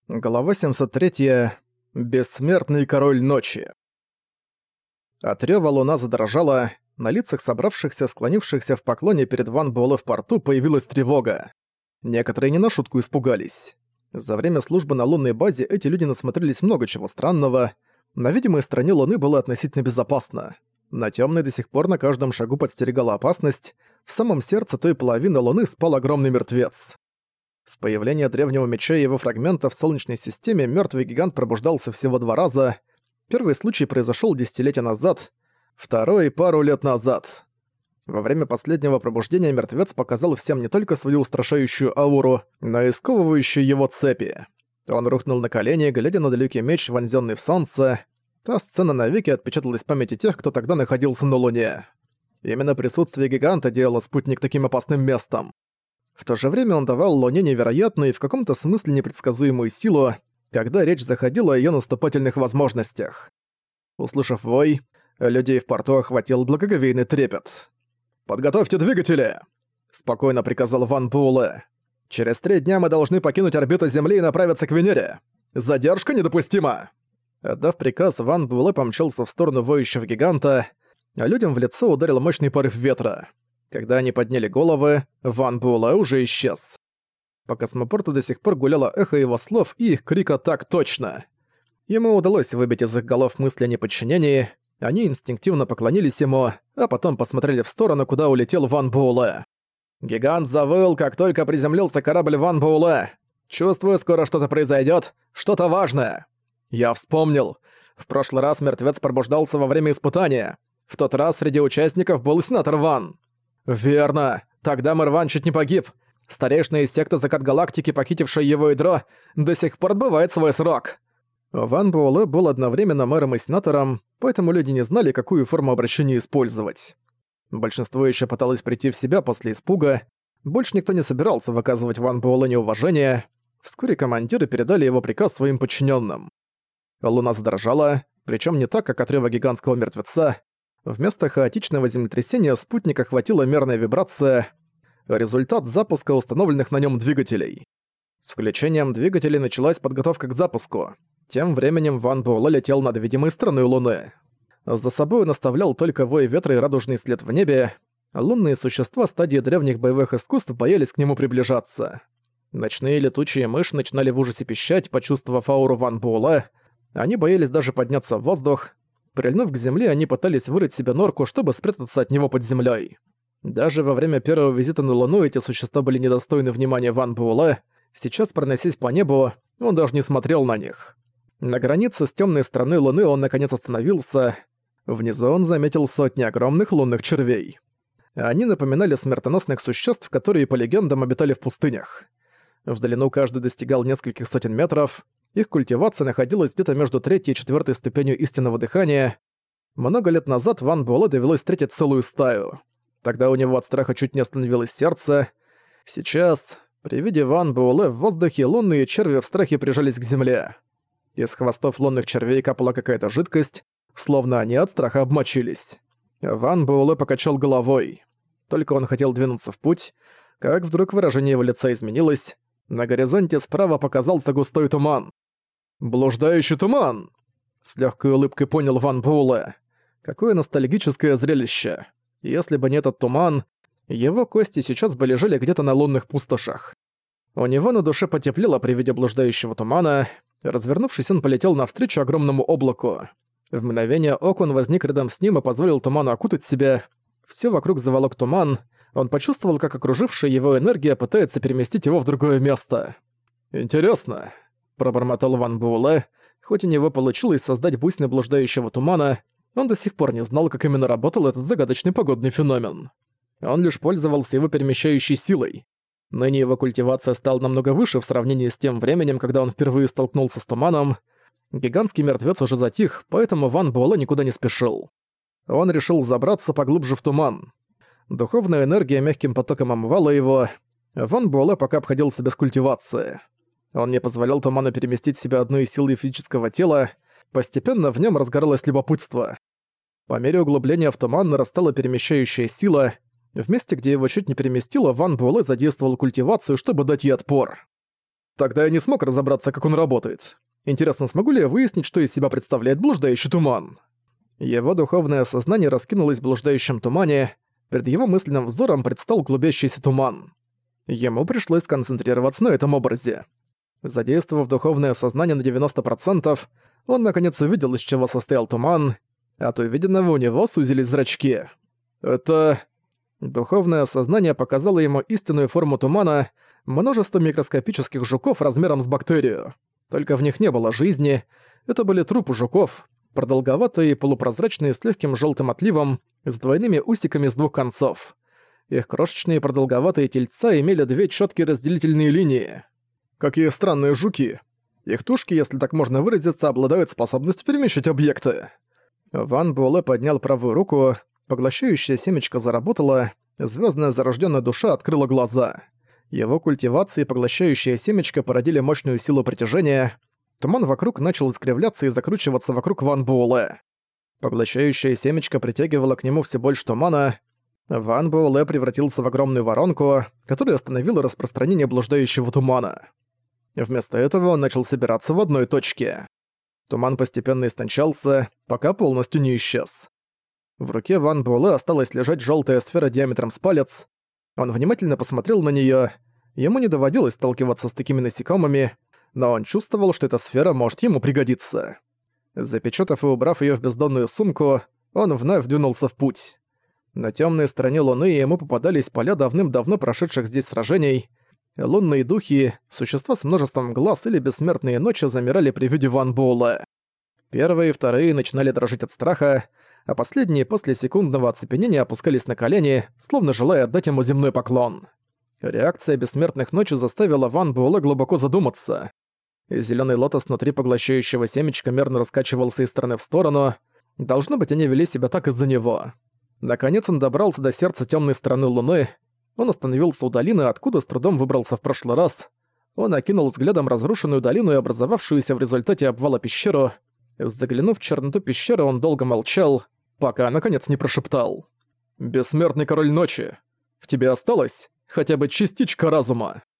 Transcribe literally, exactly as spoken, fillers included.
Глава семьсот три. Бессмертный король ночи. От рёва луна задрожала, на лицах собравшихся, склонившихся в поклоне перед Ван Буэлэ в порту появилась тревога. Некоторые не на шутку испугались. За время службы на лунной базе эти люди насмотрелись много чего странного. На видимой стороне луны было относительно безопасно. На тёмной до сих пор на каждом шагу подстерегала опасность. В самом сердце той половины луны спал огромный мертвец. С появления древнего меча и его фрагментов в Солнечной системе мёртвый гигант пробуждался всего два раза. Первый случай произошёл десятилетия назад, второй — пару лет назад. Во время последнего пробуждения мертвец показал всем не только свою устрашающую ауру, но и сковывающие его цепи. Он рухнул на колени, глядя на далекий меч, вонзённый в солнце. Та сцена навеки отпечаталась в памяти тех, кто тогда находился на Луне. Именно присутствие гиганта делало спутник таким опасным местом. В то же время он давал Луне невероятную и в каком-то смысле непредсказуемую силу, когда речь заходила о её наступательных возможностях. Услышав вой, людей в порту охватил благоговейный трепет. «Подготовьте двигатели!» — спокойно приказал Ван Буэлэ. «Через три дня мы должны покинуть орбиту Земли и направиться к Венере. Задержка недопустима!» Отдав приказ, Ван Буэлэ помчался в сторону воющего гиганта, а людям в лицо ударил мощный порыв ветра. Когда они подняли головы, Ван Буэлэ уже исчез. По космопорту до сих пор гуляло эхо его слов и их крика «так точно». Ему удалось выбить из их голов мысли о неподчинении, они инстинктивно поклонились ему, а потом посмотрели в сторону, куда улетел Ван Буэлэ. Гигант завыл, как только приземлился корабль Ван Буэлэ. «Чувствую, скоро что-то произойдет, что-то важное». Я вспомнил. В прошлый раз мертвец пробуждался во время испытания. В тот раз среди участников был сенатор Ван. «Верно. Тогда Мэр чуть не погиб. Старейшина из секты Закат Галактики, похитившая его ядро, до сих пор отбывает свой срок». Ван Буэлэ был одновременно мэром и сенатором, поэтому люди не знали, какую форму обращения использовать. Большинство еще пыталось прийти в себя после испуга. Больше никто не собирался выказывать Ван Буэлэ неуважение. Вскоре командиры передали его приказ своим подчиненным. Луна задрожала, причем не так, как от рёва гигантского мертвеца. Вместо хаотичного землетрясения спутник охватила мерная вибрация, результат запуска установленных на нем двигателей. С включением двигателей началась подготовка к запуску. Тем временем Ван Буэлэ летел над видимой стороной Луны. За собой он оставлял только вой ветра и радужный след в небе. Лунные существа стадии древних боевых искусств боялись к нему приближаться. Ночные летучие мыши начинали в ужасе пищать, почувствовав ауру Ван Буэлэ. Они боялись даже подняться в воздух. Прильнув к земле, они пытались вырыть себе норку, чтобы спрятаться от него под землей. Даже во время первого визита на Луну эти существа были недостойны внимания Ван Буэлэ. Сейчас, проносясь по небу, он даже не смотрел на них. На границе с темной стороны Луны он наконец остановился. Внизу он заметил сотни огромных лунных червей. Они напоминали смертоносных существ, которые, по легендам, обитали в пустынях. В длину каждый достигал нескольких сотен метров. Их культивация находилась где-то между третьей и четвёртой ступенью истинного дыхания. Много лет назад Ван Буэлэ довелось встретить целую стаю. Тогда у него от страха чуть не остановилось сердце. Сейчас, при виде Ван Буэлэ в воздухе, лунные черви в страхе прижались к земле. Из хвостов лунных червей капала какая-то жидкость, словно они от страха обмочились. Ван Буэлэ покачал головой. Только он хотел двинуться в путь, как вдруг выражение его лица изменилось. На горизонте справа показался густой туман. «Блуждающий туман!» С легкой улыбкой понял Ван Буэлэ. Какое ностальгическое зрелище. Если бы не этот туман, его кости сейчас бы лежали где-то на лунных пустошах. У него на душе потеплело при виде блуждающего тумана. Развернувшись, он полетел навстречу огромному облаку. В мгновение ока он возник рядом с ним и позволил туману окутать себя. Всё вокруг заволок туман. Он почувствовал, как окружившая его энергия пытается переместить его в другое место. «Интересно», — пробормотал Ван Буэлэ. Хоть у него получилось создать бусины блуждающего тумана, он до сих пор не знал, как именно работал этот загадочный погодный феномен. Он лишь пользовался его перемещающей силой. Ныне его культивация стала намного выше в сравнении с тем временем, когда он впервые столкнулся с туманом. Гигантский мертвец уже затих, поэтому Ван Буэлэ никуда не спешил. Он решил забраться поглубже в туман. Духовная энергия мягким потоком омывала его. Ван Буэлэ пока обходился без культивации. Он не позволял туману переместить себя одной силой физического тела, постепенно в нем разгоралось любопытство. По мере углубления в туман нарастала перемещающая сила. В месте, где его чуть не переместило, Ван Буэлэ задействовал культивацию, чтобы дать ей отпор. Тогда я не смог разобраться, как он работает. Интересно, смогу ли я выяснить, что из себя представляет блуждающий туман? Его духовное сознание раскинулось в блуждающем тумане, перед его мысленным взором предстал клубящийся туман. Ему пришлось сконцентрироваться на этом образе. Задействовав духовное сознание на девяносто процентов, он наконец увидел, из чего состоял туман. От увиденного у него сузились зрачки. Это... Духовное сознание показало ему истинную форму тумана, множество микроскопических жуков размером с бактерию. Только в них не было жизни, это были трупы жуков, продолговатые, полупрозрачные с легким желтым отливом, с двойными усиками с двух концов. Их крошечные продолговатые тельца имели две четкие разделительные линии. Какие странные жуки. Их тушки, если так можно выразиться, обладают способностью перемещать объекты. Ван Буэлэ поднял правую руку, поглощающее семечко заработало, звездная зарожденная душа открыла глаза. Его культивация и поглощающее семечко породили мощную силу притяжения. Туман вокруг начал искривляться и закручиваться вокруг Ван Буэлэ. Поглощающее семечко притягивало к нему все больше тумана. Ван Буэлэ превратился в огромную воронку, которая остановила распространение блуждающего тумана. Вместо этого он начал собираться в одной точке. Туман постепенно истончался, пока полностью не исчез. В руке Ван Буэлэ осталась лежать желтая сфера диаметром с палец. Он внимательно посмотрел на неё. Ему не доводилось сталкиваться с такими насекомыми, но он чувствовал, что эта сфера может ему пригодиться. Запечатав и убрав её в бездонную сумку, он вновь двинулся в путь. На тёмной стороне Луны ему попадались поля давным-давно прошедших здесь сражений. Лунные духи, существа с множеством глаз или бессмертные ночи замирали при виде Ван Буэлэ. Первые и вторые начинали дрожать от страха, а последние после секундного оцепенения опускались на колени, словно желая отдать ему земной поклон. Реакция бессмертных ночи заставила Ван Буэлэ глубоко задуматься. Зелёный лотос внутри поглощающего семечка мерно раскачивался из стороны в сторону. Должно быть, они вели себя так из-за него. Наконец он добрался до сердца тёмной стороны Луны. Он остановился у долины, откуда с трудом выбрался в прошлый раз. Он окинул взглядом разрушенную долину и образовавшуюся в результате обвала пещеру. Заглянув в черноту пещеры, он долго молчал, пока наконец не прошептал: «Бессмертный король ночи, в тебе осталась хотя бы частичка разума».